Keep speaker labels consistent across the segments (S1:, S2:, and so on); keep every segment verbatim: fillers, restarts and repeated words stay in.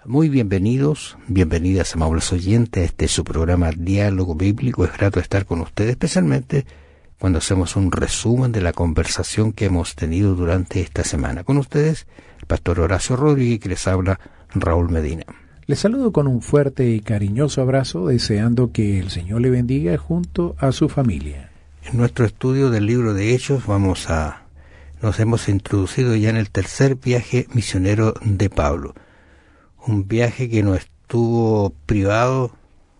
S1: Muy bienvenidos, bienvenidas amables oyentes a este su programa Diálogo Bíblico. Es grato estar con ustedes, especialmente cuando hacemos un resumen de la conversación que hemos tenido durante esta semana. Con ustedes, el pastor Horacio Rodríguez, que les habla Raúl Medina.
S2: Les saludo con un fuerte y cariñoso abrazo, deseando que el Señor le bendiga junto a su familia.
S1: En nuestro estudio del libro de Hechos vamos a, nos hemos introducido ya en el tercer viaje misionero de Pablo. Un viaje que no estuvo privado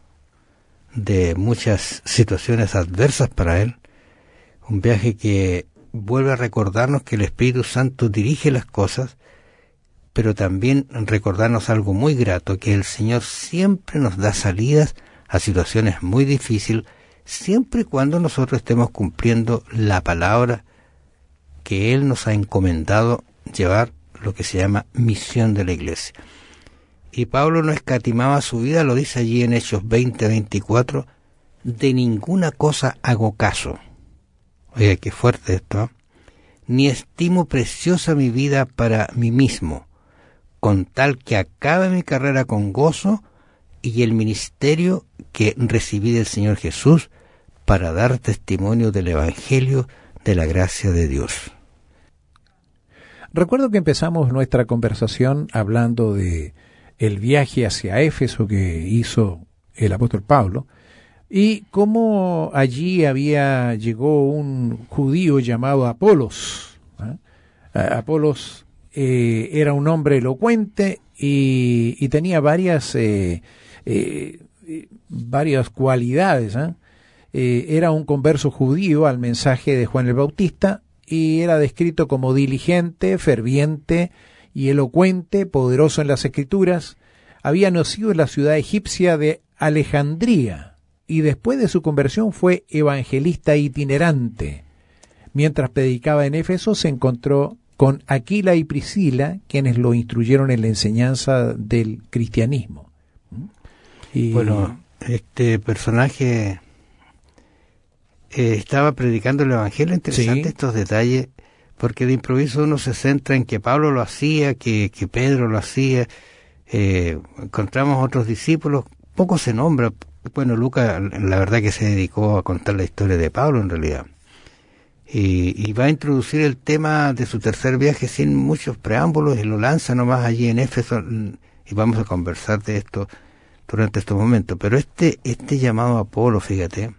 S1: de muchas situaciones adversas para él. Un viaje que vuelve a recordarnos que el Espíritu Santo dirige las cosas, pero también recordarnos algo muy grato, que el Señor siempre nos da salidas a situaciones muy difíciles, siempre y cuando nosotros estemos cumpliendo la palabra que Él nos ha encomendado llevar, lo que se llama misión de la iglesia. Y Pablo no escatimaba su vida, lo dice allí en Hechos veinte veinticuatro, de ninguna cosa hago caso. Oiga, qué fuerte esto, ¿eh? Ni estimo preciosa mi vida para mí mismo, con tal que acabe mi carrera con gozo y el ministerio que recibí del Señor Jesús para dar testimonio del Evangelio de la gracia de Dios.
S2: Recuerdo que empezamos nuestra conversación hablando de el viaje hacia Éfeso que hizo el apóstol Pablo, y cómo allí había llegó un judío llamado Apolos. ¿eh? Apolos eh, era un hombre elocuente y, y tenía varias eh, eh, varias cualidades. ¿eh? Eh, era un converso judío al mensaje de Juan el Bautista y era descrito como diligente, ferviente y elocuente, poderoso en las Escrituras. Había nacido en la ciudad egipcia de Alejandría y después de su conversión fue evangelista itinerante. Mientras predicaba en Éfeso se encontró con Aquila y Priscila, quienes lo instruyeron en la enseñanza del cristianismo.
S1: Y bueno, este personaje eh, estaba predicando el Evangelio. Interesante, sí, estos detalles, porque de improviso uno se centra en que Pablo lo hacía, que, que Pedro lo hacía. Eh, encontramos otros discípulos, poco se nombra. Bueno, Lucas, la verdad que se dedicó a contar la historia de Pablo en realidad. Y, y va a introducir el tema de su tercer viaje sin muchos preámbulos y lo lanza nomás allí en Éfeso, y vamos a conversar de esto durante estos momentos. Pero este, este llamado Apolo, fíjate,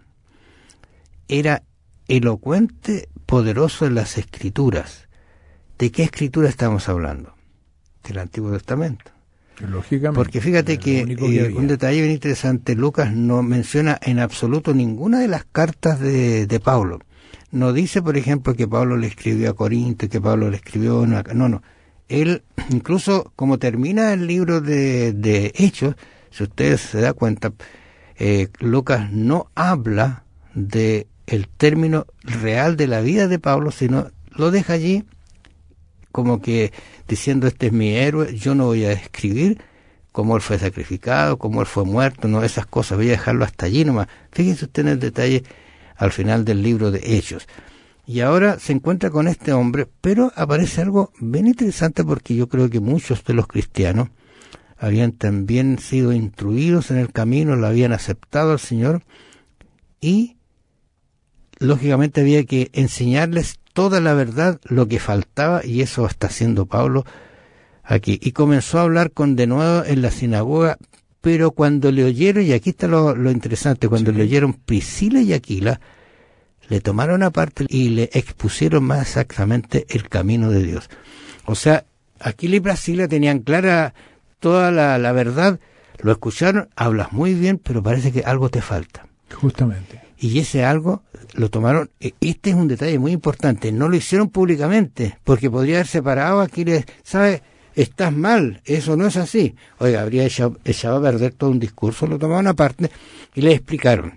S1: era elocuente, poderoso en las Escrituras. ¿De qué Escritura estamos hablando? Del Antiguo Testamento.
S2: Lógicamente.
S1: Porque fíjate que, que eh, un detalle bien interesante, Lucas no menciona en absoluto ninguna de las cartas de, de Pablo. No dice, por ejemplo, que Pablo le escribió a Corinto, que Pablo le escribió... Una, no, no. Él, incluso como termina el libro de, de Hechos, si ustedes se dan cuenta, eh, Lucas no habla de el término real de la vida de Pablo, sino lo deja allí como que diciendo, este es mi héroe, yo no voy a escribir cómo él fue sacrificado, cómo él fue muerto, no, esas cosas, voy a dejarlo hasta allí nomás. Fíjense usted en el detalle al final del libro de Hechos. Y ahora se encuentra con este hombre, pero aparece algo bien interesante, porque yo creo que muchos de los cristianos habían también sido instruidos en el camino, lo habían aceptado al Señor, y lógicamente había que enseñarles toda la verdad, lo que faltaba, y eso está haciendo Pablo aquí. Y comenzó a hablar con denuedo en la sinagoga, pero cuando le oyeron, y aquí está lo, lo interesante, cuando sí. le oyeron Priscila y Aquila, le tomaron aparte y le expusieron más exactamente el camino de Dios. O sea, Aquila y Priscila tenían clara toda la, la verdad, lo escucharon, hablas muy bien, pero parece que algo te falta.
S2: Justamente.
S1: Y ese algo lo tomaron. Este es un detalle muy importante. No lo hicieron públicamente, porque podría haber separado aquí, ¿sabes? Estás mal, eso no es así. Oiga, habría echado, echado a perder todo un discurso. Lo tomaron aparte y le explicaron.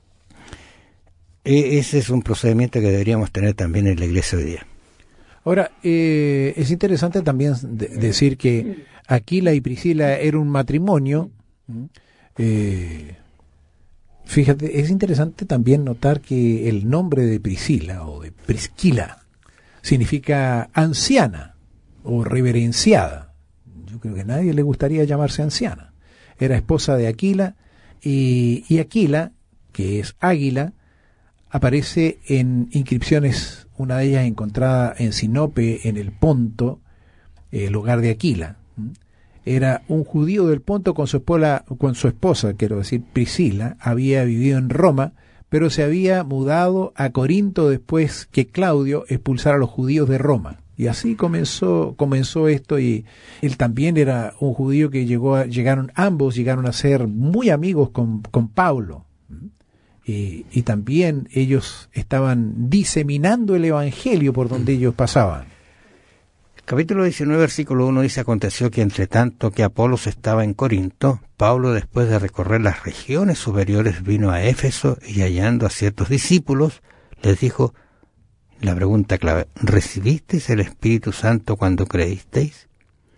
S1: E- ese es un procedimiento que deberíamos tener también en la iglesia hoy día.
S2: Ahora, eh, es interesante también de- decir que Aquila y Priscila era un matrimonio. Eh, Fíjate, es interesante también notar que el nombre de Priscila o de Prisquila significa anciana o reverenciada. Yo yo creo que a nadie le gustaría llamarse anciana. Era esposa de Aquila, y, y Aquila, que es águila, aparece en inscripciones, una de ellas encontrada en Sinope, en el Ponto, el hogar de Aquila. Era un judío del Ponto con su esposa, con su esposa, quiero decir, Priscila, había vivido en Roma, pero se había mudado a Corinto después que Claudio expulsara a los judíos de Roma. Y así comenzó comenzó esto, y él también era un judío que llegó a, llegaron ambos llegaron a ser muy amigos con, con Pablo. Y, y también ellos estaban diseminando el evangelio por donde ellos pasaban.
S1: Capítulo diecinueve, versículo uno dice: aconteció que entre tanto que Apolos estaba en Corinto, Pablo, después de recorrer las regiones superiores, vino a Éfeso, y hallando a ciertos discípulos, les dijo la pregunta clave: ¿recibisteis el Espíritu Santo cuando creísteis?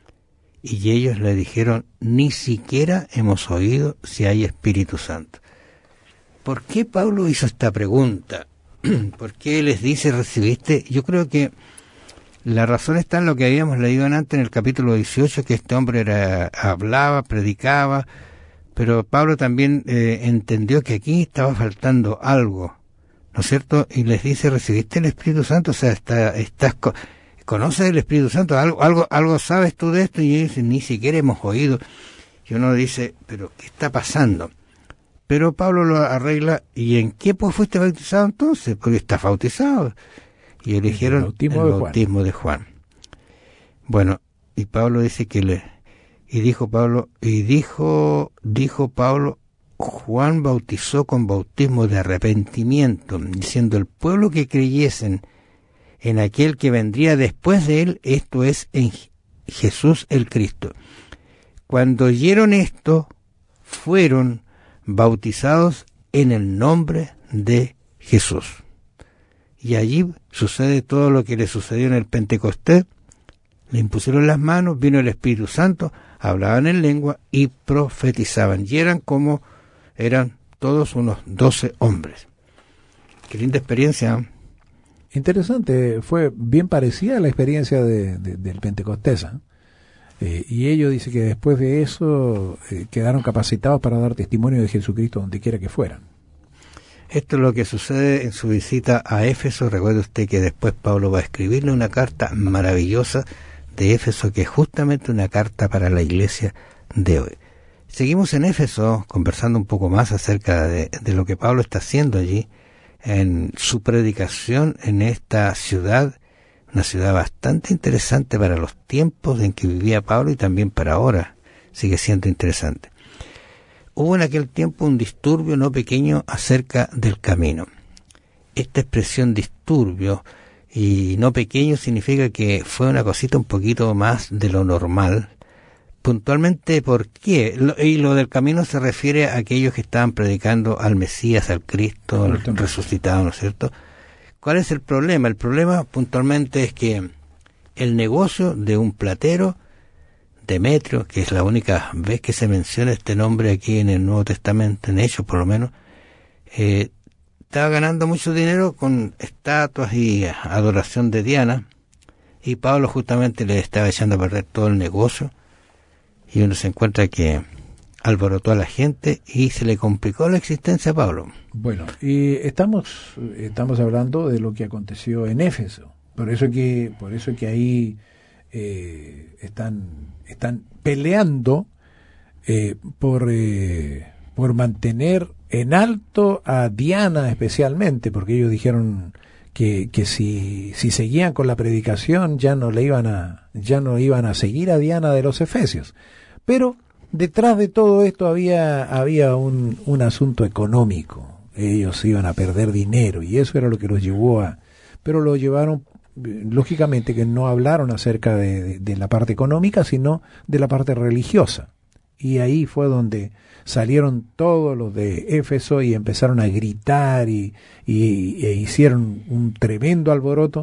S1: Y ellos le dijeron: ni siquiera hemos oído si hay Espíritu Santo. ¿Por qué Pablo hizo esta pregunta? ¿Por qué les dice recibiste? Yo creo que la razón está en lo que habíamos leído antes en el capítulo dieciocho, que este hombre era, hablaba, predicaba, pero Pablo también eh, entendió que aquí estaba faltando algo, ¿no es cierto? Y les dice, ¿recibiste el Espíritu Santo? O sea, está, estás, ¿conoces el Espíritu Santo? ¿Algo, algo, algo sabes tú de esto? Y ellos dicen, ni siquiera hemos oído. Y uno dice, ¿pero qué está pasando? Pero Pablo lo arregla, ¿y en qué pues fuiste bautizado entonces? Porque estás bautizado. Y eligieron el bautismo, el de, bautismo Juan. de Juan. Bueno, y Pablo dice que le, y dijo Pablo, y dijo, dijo Pablo, Juan bautizó con bautismo de arrepentimiento, diciendo el pueblo que creyesen en aquel que vendría después de él, esto es, en Jesús el Cristo. Cuando oyeron esto, fueron bautizados en el nombre de Jesús. Y allí sucede todo lo que le sucedió en el Pentecostés. Le impusieron las manos, vino el Espíritu Santo, hablaban en lengua y profetizaban. Y eran como, eran todos unos doce hombres. Qué linda experiencia.
S2: Interesante, fue bien parecida a la experiencia de, de, del Pentecostés. ¿eh? Eh, y ellos dicen que después de eso eh, quedaron capacitados para dar testimonio de Jesucristo donde quiera que fueran.
S1: Esto es lo que sucede en su visita a Éfeso. Recuerde usted que después Pablo va a escribirle una carta maravillosa de Éfeso, que es justamente una carta para la iglesia de hoy. Seguimos en Éfeso conversando un poco más acerca de, de lo que Pablo está haciendo allí en su predicación en esta ciudad, una ciudad bastante interesante para los tiempos en que vivía Pablo y también para ahora sigue siendo interesante. Hubo en aquel tiempo un disturbio no pequeño acerca del camino. Esta expresión disturbio y no pequeño significa que fue una cosita un poquito más de lo normal. Puntualmente, ¿por qué? Y lo del camino se refiere a aquellos que estaban predicando al Mesías, al Cristo, al resucitado, ¿no es cierto? ¿Cuál es el problema? El problema puntualmente es que el negocio de un platero, Demetrio, que es la única vez que se menciona este nombre aquí en el Nuevo Testamento, en Hechos por lo menos, eh, estaba ganando mucho dinero con estatuas y adoración de Diana, y Pablo justamente le estaba echando a perder todo el negocio, y uno se encuentra que alborotó a la gente y se le complicó la existencia a Pablo.
S2: Bueno, y estamos estamos hablando de lo que aconteció en Éfeso, por eso que por eso que ahí eh, están están peleando eh, por eh, por mantener en alto a Diana especialmente, porque ellos dijeron que, que si, si seguían con la predicación ya no le iban a ya no iban a seguir a Diana de los Efesios. Pero detrás de todo esto había había un, un asunto económico. Ellos iban a perder dinero y eso era lo que los llevó a, pero lo llevaron, lógicamente que no hablaron acerca de, de, de la parte económica, sino de la parte religiosa. Y ahí fue donde salieron todos los de Éfeso y empezaron a gritar y, y e hicieron un tremendo alboroto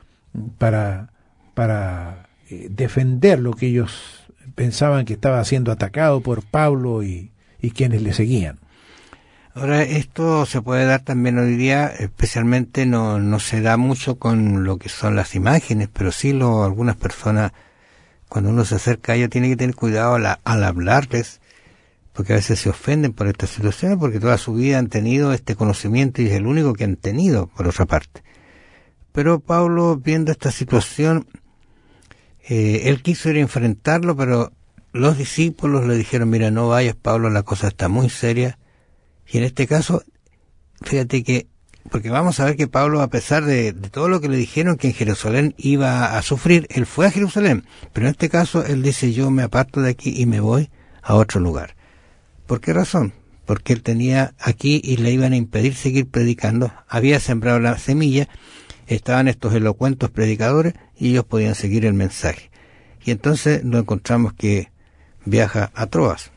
S2: para, para eh, defender lo que ellos pensaban que estaba siendo atacado por Pablo y, y quienes le seguían.
S1: Ahora, esto se puede dar también hoy día, especialmente no, no se da mucho con lo que son las imágenes, pero sí lo, algunas personas cuando uno se acerca a ellos tiene que tener cuidado al, al hablarles, porque a veces se ofenden por estas situaciones, porque toda su vida han tenido este conocimiento y es el único que han tenido, por otra parte. Pero Pablo, viendo esta situación, eh, él quiso ir a enfrentarlo, pero los discípulos le dijeron, mira, no vayas, Pablo, la cosa está muy seria. Y en este caso, fíjate que, porque vamos a ver que Pablo, a pesar de, de todo lo que le dijeron que en Jerusalén iba a sufrir, él fue a Jerusalén, pero en este caso él dice, yo me aparto de aquí y me voy a otro lugar. ¿Por qué razón? Porque él tenía aquí y le iban a impedir seguir predicando, había sembrado la semilla, estaban estos elocuentes predicadores y ellos podían seguir el mensaje. Y entonces nos encontramos que viaja a Troas.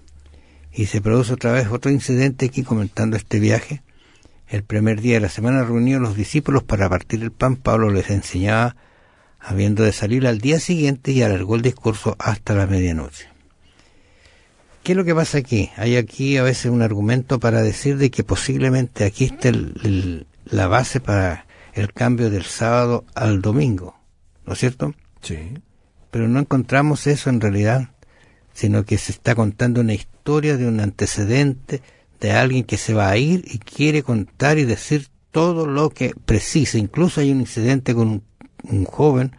S1: Y se produce otra vez otro incidente aquí comentando este viaje. El primer día de la semana reunidos los discípulos para partir el pan, Pablo les enseñaba, habiendo de salir al día siguiente, y alargó el discurso hasta la medianoche. ¿Qué es lo que pasa aquí? Hay aquí a veces un argumento para decir de que posiblemente aquí está el, el, la base para el cambio del sábado al domingo, ¿no es cierto?
S2: Sí.
S1: Pero no encontramos eso en realidad, sino que se está contando una historia de un antecedente, de alguien que se va a ir y quiere contar y decir todo lo que precisa. Incluso hay un incidente con un, un joven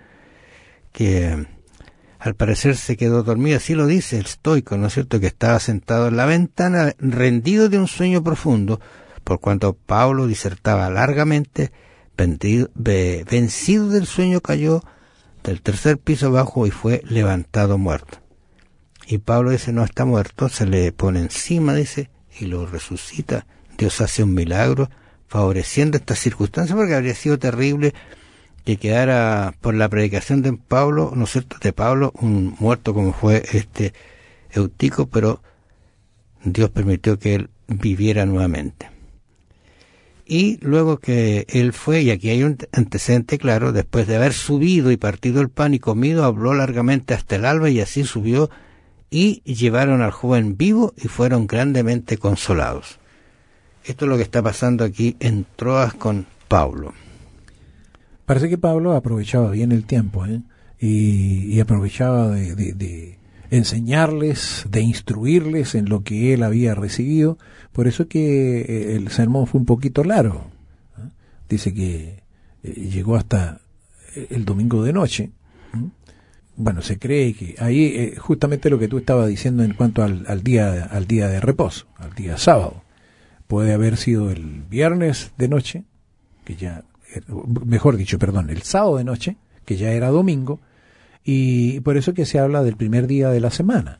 S1: que al parecer se quedó dormido, así lo dice el estoico, ¿no es cierto?, que estaba sentado en la ventana, rendido de un sueño profundo, por cuanto Pablo disertaba largamente, vendido, ve, vencido del sueño cayó del tercer piso abajo y fue levantado muerto. Y Pablo dice, no está muerto, se le pone encima, dice, y lo resucita. Dios hace un milagro favoreciendo estas circunstancias, porque habría sido terrible que quedara por la predicación de Pablo, ¿no es cierto?, de Pablo, un muerto como fue este Eutico, pero Dios permitió que él viviera nuevamente. Y luego que él fue, y aquí hay un antecedente claro, después de haber subido y partido el pan y comido, habló largamente hasta el alba, y así subió, y llevaron al joven vivo y fueron grandemente consolados. Esto es lo que está pasando aquí en Troas con Pablo.
S2: Parece que Pablo aprovechaba bien el tiempo, ¿eh? y, y aprovechaba de, de, de enseñarles, de instruirles en lo que él había recibido. Por eso que el sermón fue un poquito largo, ¿eh? Dice que eh, llegó hasta el domingo de noche. ¿eh? Bueno, se cree que ahí eh, justamente lo que tú estabas diciendo en cuanto al, al día al día de reposo, al día sábado, puede haber sido el viernes de noche, que ya mejor dicho, perdón, el sábado de noche, que ya era domingo, y por eso que se habla del primer día de la semana.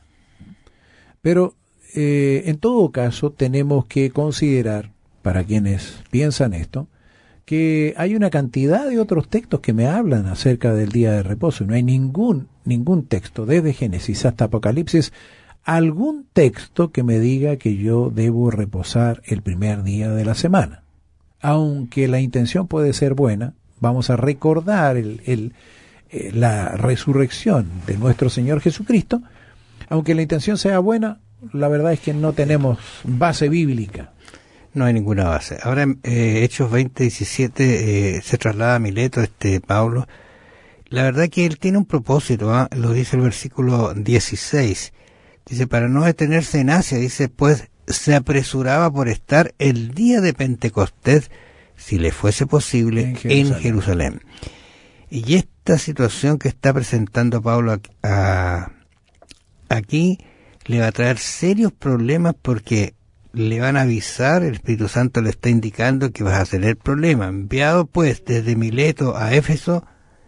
S2: Pero eh, en todo caso tenemos que considerar, para quienes piensan esto, que hay una cantidad de otros textos que me hablan acerca del día de reposo. No hay ningún, ningún texto, desde Génesis hasta Apocalipsis, algún texto que me diga que yo debo reposar el primer día de la semana. Aunque la intención puede ser buena, vamos a recordar el, el, eh, la resurrección de nuestro Señor Jesucristo. Aunque la intención sea buena, la verdad es que no tenemos base bíblica.
S1: No hay ninguna base. Ahora, eh, Hechos veinte diecisiete, eh, se traslada a Mileto, este Pablo. La verdad que él tiene un propósito, ¿eh? Lo dice el versículo dieciséis. Dice, para no detenerse en Asia, dice, pues se apresuraba por estar el día de Pentecostés, si le fuese posible, en Jerusalén. En Jerusalén. Y esta situación que está presentando Pablo a, a, aquí le va a traer serios problemas, porque le van a avisar, el Espíritu Santo le está indicando que vas a tener problemas. Enviado pues desde Mileto a Éfeso,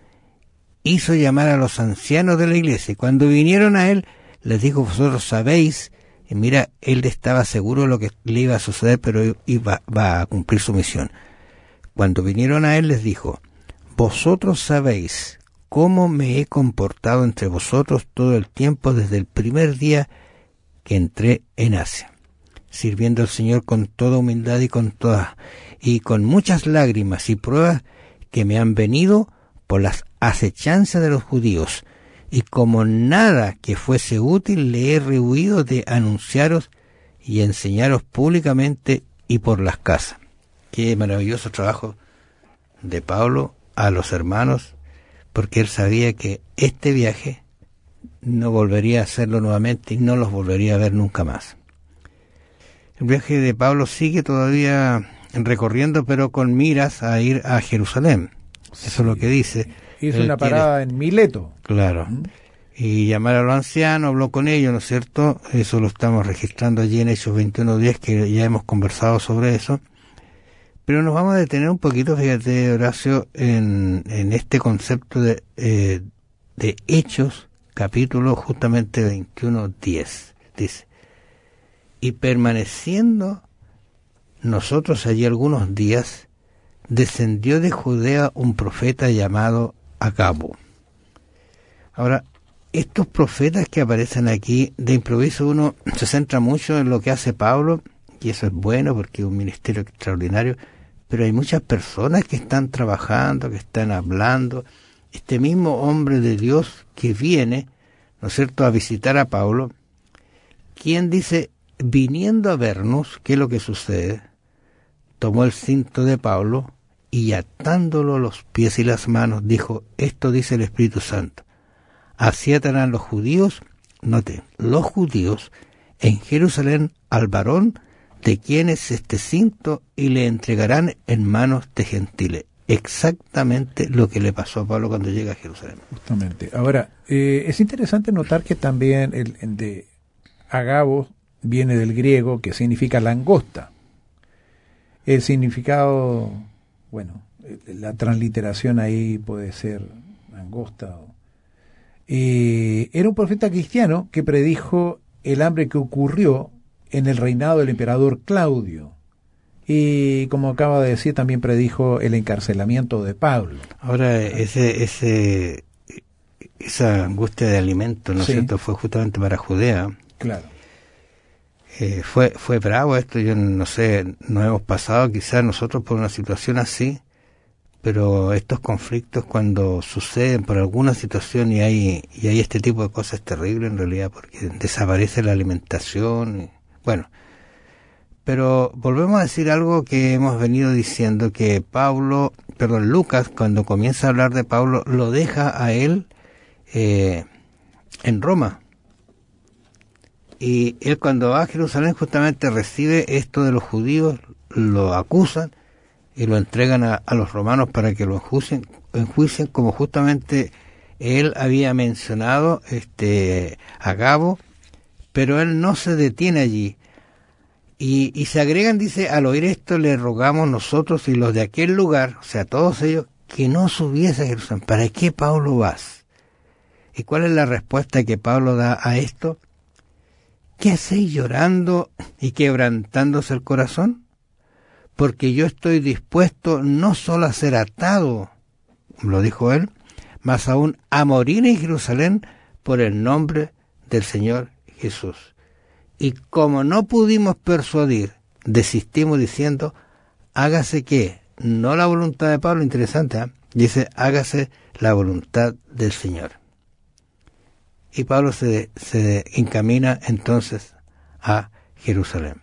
S1: hizo llamar a los ancianos de la iglesia, y cuando vinieron a él, les dijo, vosotros sabéis. Y mira, él estaba seguro de lo que le iba a suceder, pero iba, va a cumplir su misión. Cuando vinieron a él, les dijo, vosotros sabéis cómo me he comportado entre vosotros todo el tiempo desde el primer día que entré en Asia, sirviendo al Señor con toda humildad y con todas, y con muchas lágrimas y pruebas que me han venido por las acechanzas de los judíos, y como nada que fuese útil le he rehuido de anunciaros y enseñaros públicamente y por las casas. Qué maravilloso trabajo de Pablo a los hermanos, porque él sabía que este viaje no volvería a hacerlo nuevamente y no los volvería a ver nunca más. El viaje de Pablo sigue todavía recorriendo, pero con miras a ir a Jerusalén. Sí. Eso es lo que dice.
S2: Hizo una parada quiere... en Mileto.
S1: Claro. ¿Mm? Y llamar a los ancianos, habló con ellos, ¿no es cierto? Eso lo estamos registrando allí en Hechos veintiuno diez, que ya hemos conversado sobre eso. Pero nos vamos a detener un poquito, fíjate, Horacio, en, en este concepto de, eh, de Hechos, capítulo justamente veintiuno diez. Dice, y permaneciendo nosotros allí algunos días, descendió de Judea un profeta llamado Agabo. Ahora, estos profetas que aparecen aquí, de improviso uno se centra mucho en lo que hace Pablo, y eso es bueno porque es un ministerio extraordinario, pero hay muchas personas que están trabajando, que están hablando. Este mismo hombre de Dios que viene, ¿no es cierto?, a visitar a Pablo, quien dice, viniendo a vernos, ¿qué es lo que sucede? Tomó el cinto de Pablo y atándolo los pies y las manos, dijo, esto dice el Espíritu Santo. Así atarán los judíos, note, los judíos en Jerusalén al varón de quien es este cinto y le entregarán en manos de gentiles. Exactamente lo que le pasó a Pablo cuando llega a Jerusalén.
S2: Justamente. Ahora, eh, es interesante notar que también el, el de Agabo viene del griego que significa langosta. El significado, bueno, la transliteración ahí puede ser langosta. Eh, era un profeta cristiano que predijo el hambre que ocurrió en el reinado del emperador Claudio. Y como acaba de decir, también predijo el encarcelamiento de Pablo.
S1: Ahora, ese, ese, esa angustia de alimento, ¿no es sí. cierto?, fue justamente para Judea.
S2: Claro.
S1: Eh, fue, fue bravo esto, yo no sé, nos hemos pasado quizás nosotros por una situación así, pero estos conflictos cuando suceden por alguna situación y hay, y hay este tipo de cosas terribles en realidad, porque desaparece la alimentación, y, bueno. Pero volvemos a decir algo que hemos venido diciendo, que Pablo, perdón, Lucas, cuando comienza a hablar de Pablo, lo deja a él eh, en Roma. Y él cuando va a Jerusalén justamente recibe esto de los judíos, lo acusan y lo entregan a, a los romanos para que lo enjuicien, enjuicien como justamente él había mencionado este Agabo, pero él no se detiene allí. Y, y se agregan, dice, al oír esto le rogamos nosotros y los de aquel lugar, o sea, todos ellos, que no subiese a Jerusalén. ¿Para qué, Pablo, vas? ¿Y cuál es la respuesta que Pablo da a esto? ¿Qué hacéis llorando y quebrantándose el corazón? Porque yo estoy dispuesto no solo a ser atado, lo dijo él, mas aún a morir en Jerusalén por el nombre del Señor Jesús. Y como no pudimos persuadir, desistimos diciendo, hágase ¿qué? No la voluntad de Pablo, interesante, ¿eh? Dice, hágase la voluntad del Señor. Y Pablo se, se encamina entonces a Jerusalén.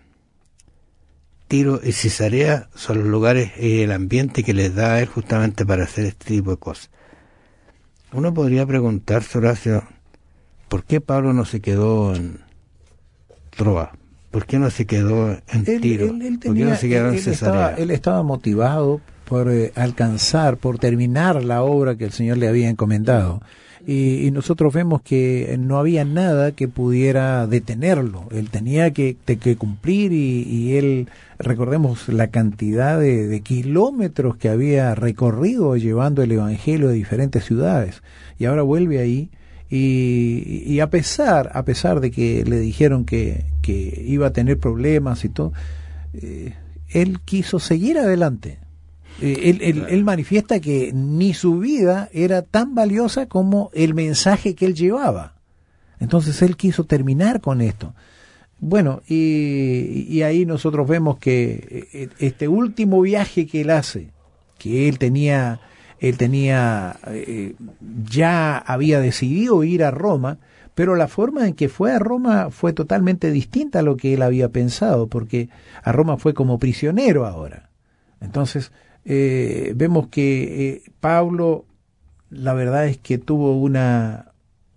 S1: Tiro y Cesarea son los lugares y el ambiente que les da a él justamente para hacer este tipo de cosas. Uno podría preguntarse, Horacio, ¿por qué Pablo no se quedó en Troa? ¿Por qué no se quedó en
S2: él,
S1: Tiro?
S2: Él, él tenía,
S1: ¿Por qué no se quedó
S2: él,
S1: en Cesarea?
S2: Él estaba, él estaba motivado por eh, alcanzar, por terminar la obra que el Señor le había encomendado. Y, y nosotros vemos que no había nada que pudiera detenerlo. Él tenía que, de, que cumplir y, y él, recordemos la cantidad de, de kilómetros que había recorrido llevando el Evangelio a diferentes ciudades. Y ahora vuelve ahí. Y, y a pesar a pesar de que le dijeron que, que iba a tener problemas y todo, eh, él quiso seguir adelante. Eh, él, él, él manifiesta que ni su vida era tan valiosa como el mensaje que él llevaba. Entonces él quiso terminar con esto. Bueno, y, y ahí nosotros vemos que este último viaje que él hace, que él tenía... Él tenía, eh, ya había decidido ir a Roma, pero la forma en que fue a Roma fue totalmente distinta a lo que él había pensado, porque a Roma fue como prisionero ahora. Entonces, eh, vemos que eh, Pablo, la verdad es que tuvo una,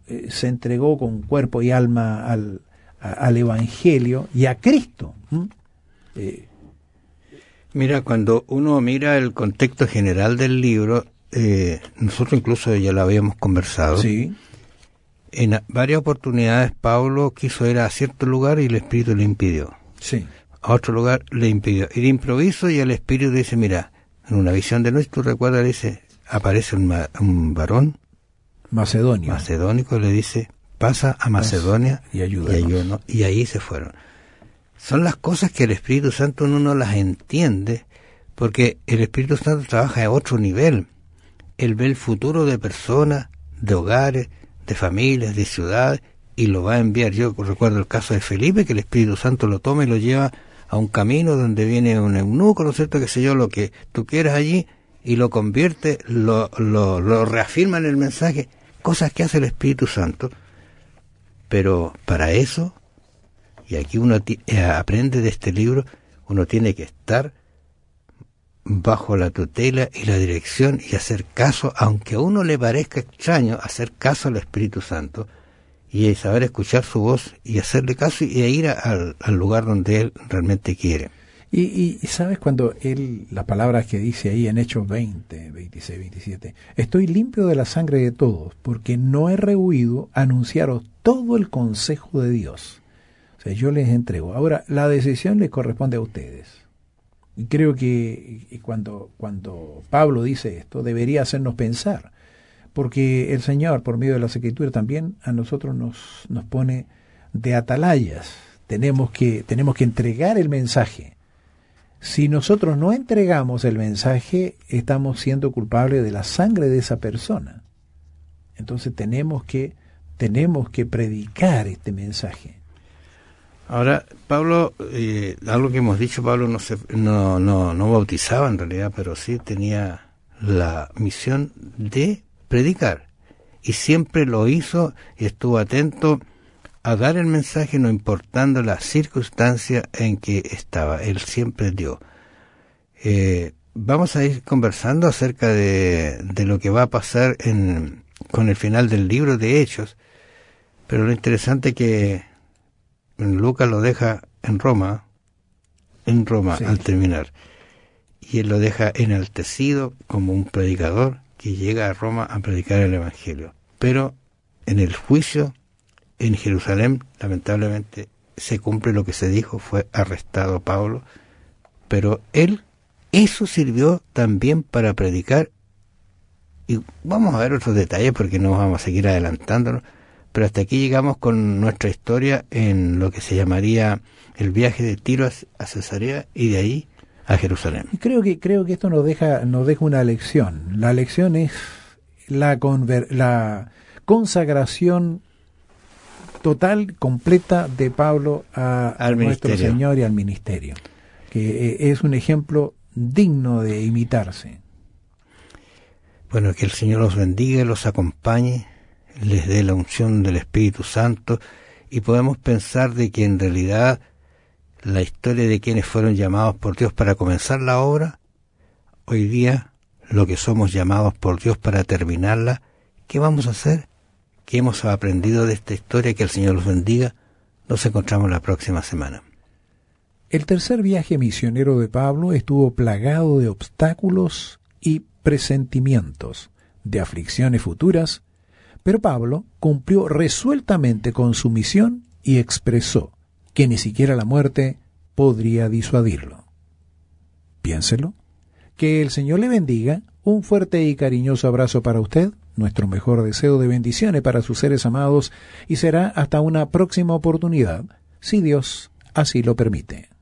S2: eh, se entregó con cuerpo y alma al, a, al Evangelio y a Cristo. ¿Mm? Eh,
S1: Mira, cuando uno mira el contexto general del libro, eh, nosotros incluso ya lo habíamos conversado.
S2: Sí.
S1: En varias oportunidades Pablo quiso ir a cierto lugar y el Espíritu le impidió.
S2: Sí.
S1: A otro lugar le impidió. Y de improviso y el Espíritu dice, mira, en una visión de noche, tú recuerdas, dice, aparece un, un varón
S2: macedonio.
S1: macedónico, le dice, pasa a Macedonia
S2: y ayúdanos.
S1: Y, ayuno, y ahí se fueron. Son las cosas que el Espíritu Santo uno no las entiende, porque el Espíritu Santo trabaja a otro nivel. Él ve el futuro de personas, de hogares, de familias, de ciudades, y lo va a enviar. Yo recuerdo el caso de Felipe, que el Espíritu Santo lo toma y lo lleva a un camino donde viene un eunuco, ¿no es cierto?, qué sé yo, lo que tú quieras allí, y lo convierte, lo, lo, lo reafirma en el mensaje, cosas que hace el Espíritu Santo. Pero para eso, y aquí uno t- eh, aprende de este libro, uno tiene que estar bajo la tutela y la dirección y hacer caso, aunque a uno le parezca extraño, hacer caso al Espíritu Santo y saber escuchar su voz y hacerle caso y ir a, al, al lugar donde Él realmente quiere.
S2: Y, y, y sabes cuando Él, las palabras que dice ahí en Hechos veinte, veintiséis, veintisiete, estoy limpio de la sangre de todos, porque no he rehuido anunciaros todo el consejo de Dios. O sea, yo les entrego. Ahora, la decisión les corresponde a ustedes. Y creo que cuando, cuando Pablo dice esto, debería hacernos pensar, porque el Señor, por medio de las Escrituras, también a nosotros nos, nos pone de atalayas. Tenemos que, tenemos que entregar el mensaje. Si nosotros no entregamos el mensaje, estamos siendo culpables de la sangre de esa persona. Entonces tenemos que, tenemos que predicar este mensaje.
S1: Ahora, Pablo, eh, algo que hemos dicho, Pablo no, se, no, no, no bautizaba en realidad, pero sí tenía la misión de predicar. Y siempre lo hizo y estuvo atento a dar el mensaje, no importando la circunstancia en que estaba. Él siempre dio. Eh, vamos a ir conversando acerca de, de lo que va a pasar en, con el final del libro de Hechos, pero lo interesante es que Lucas lo deja en Roma, en Roma sí. Al terminar, y él lo deja enaltecido como un predicador que llega a Roma a predicar el Evangelio. Pero en el juicio en Jerusalén, lamentablemente, se cumple lo que se dijo, fue arrestado Pablo, pero él, eso sirvió también para predicar, y vamos a ver otros detalles porque no vamos a seguir adelantándonos, pero hasta aquí llegamos con nuestra historia en lo que se llamaría el viaje de Tiro a Cesarea y de ahí a Jerusalén.
S2: Y creo que creo que esto nos deja nos deja una lección. La lección es la conver, la consagración total, completa de Pablo a, a nuestro ministerio. Señor y al ministerio, que eh, es un ejemplo digno de imitarse.
S1: Bueno, que el Señor los bendiga, los acompañe, les dé la unción del Espíritu Santo y podemos pensar de que en realidad la historia de quienes fueron llamados por Dios para comenzar la obra, hoy día lo que somos llamados por Dios para terminarla, ¿qué vamos a hacer? ¿Qué hemos aprendido de esta historia? Que el Señor los bendiga. Nos encontramos la próxima semana.
S2: El tercer viaje misionero de Pablo estuvo plagado de obstáculos y presentimientos, de aflicciones futuras, pero Pablo cumplió resueltamente con su misión y expresó que ni siquiera la muerte podría disuadirlo. Piénselo. Que el Señor le bendiga. Un fuerte y cariñoso abrazo para usted, nuestro mejor deseo de bendiciones para sus seres amados, y será hasta una próxima oportunidad, si Dios así lo permite.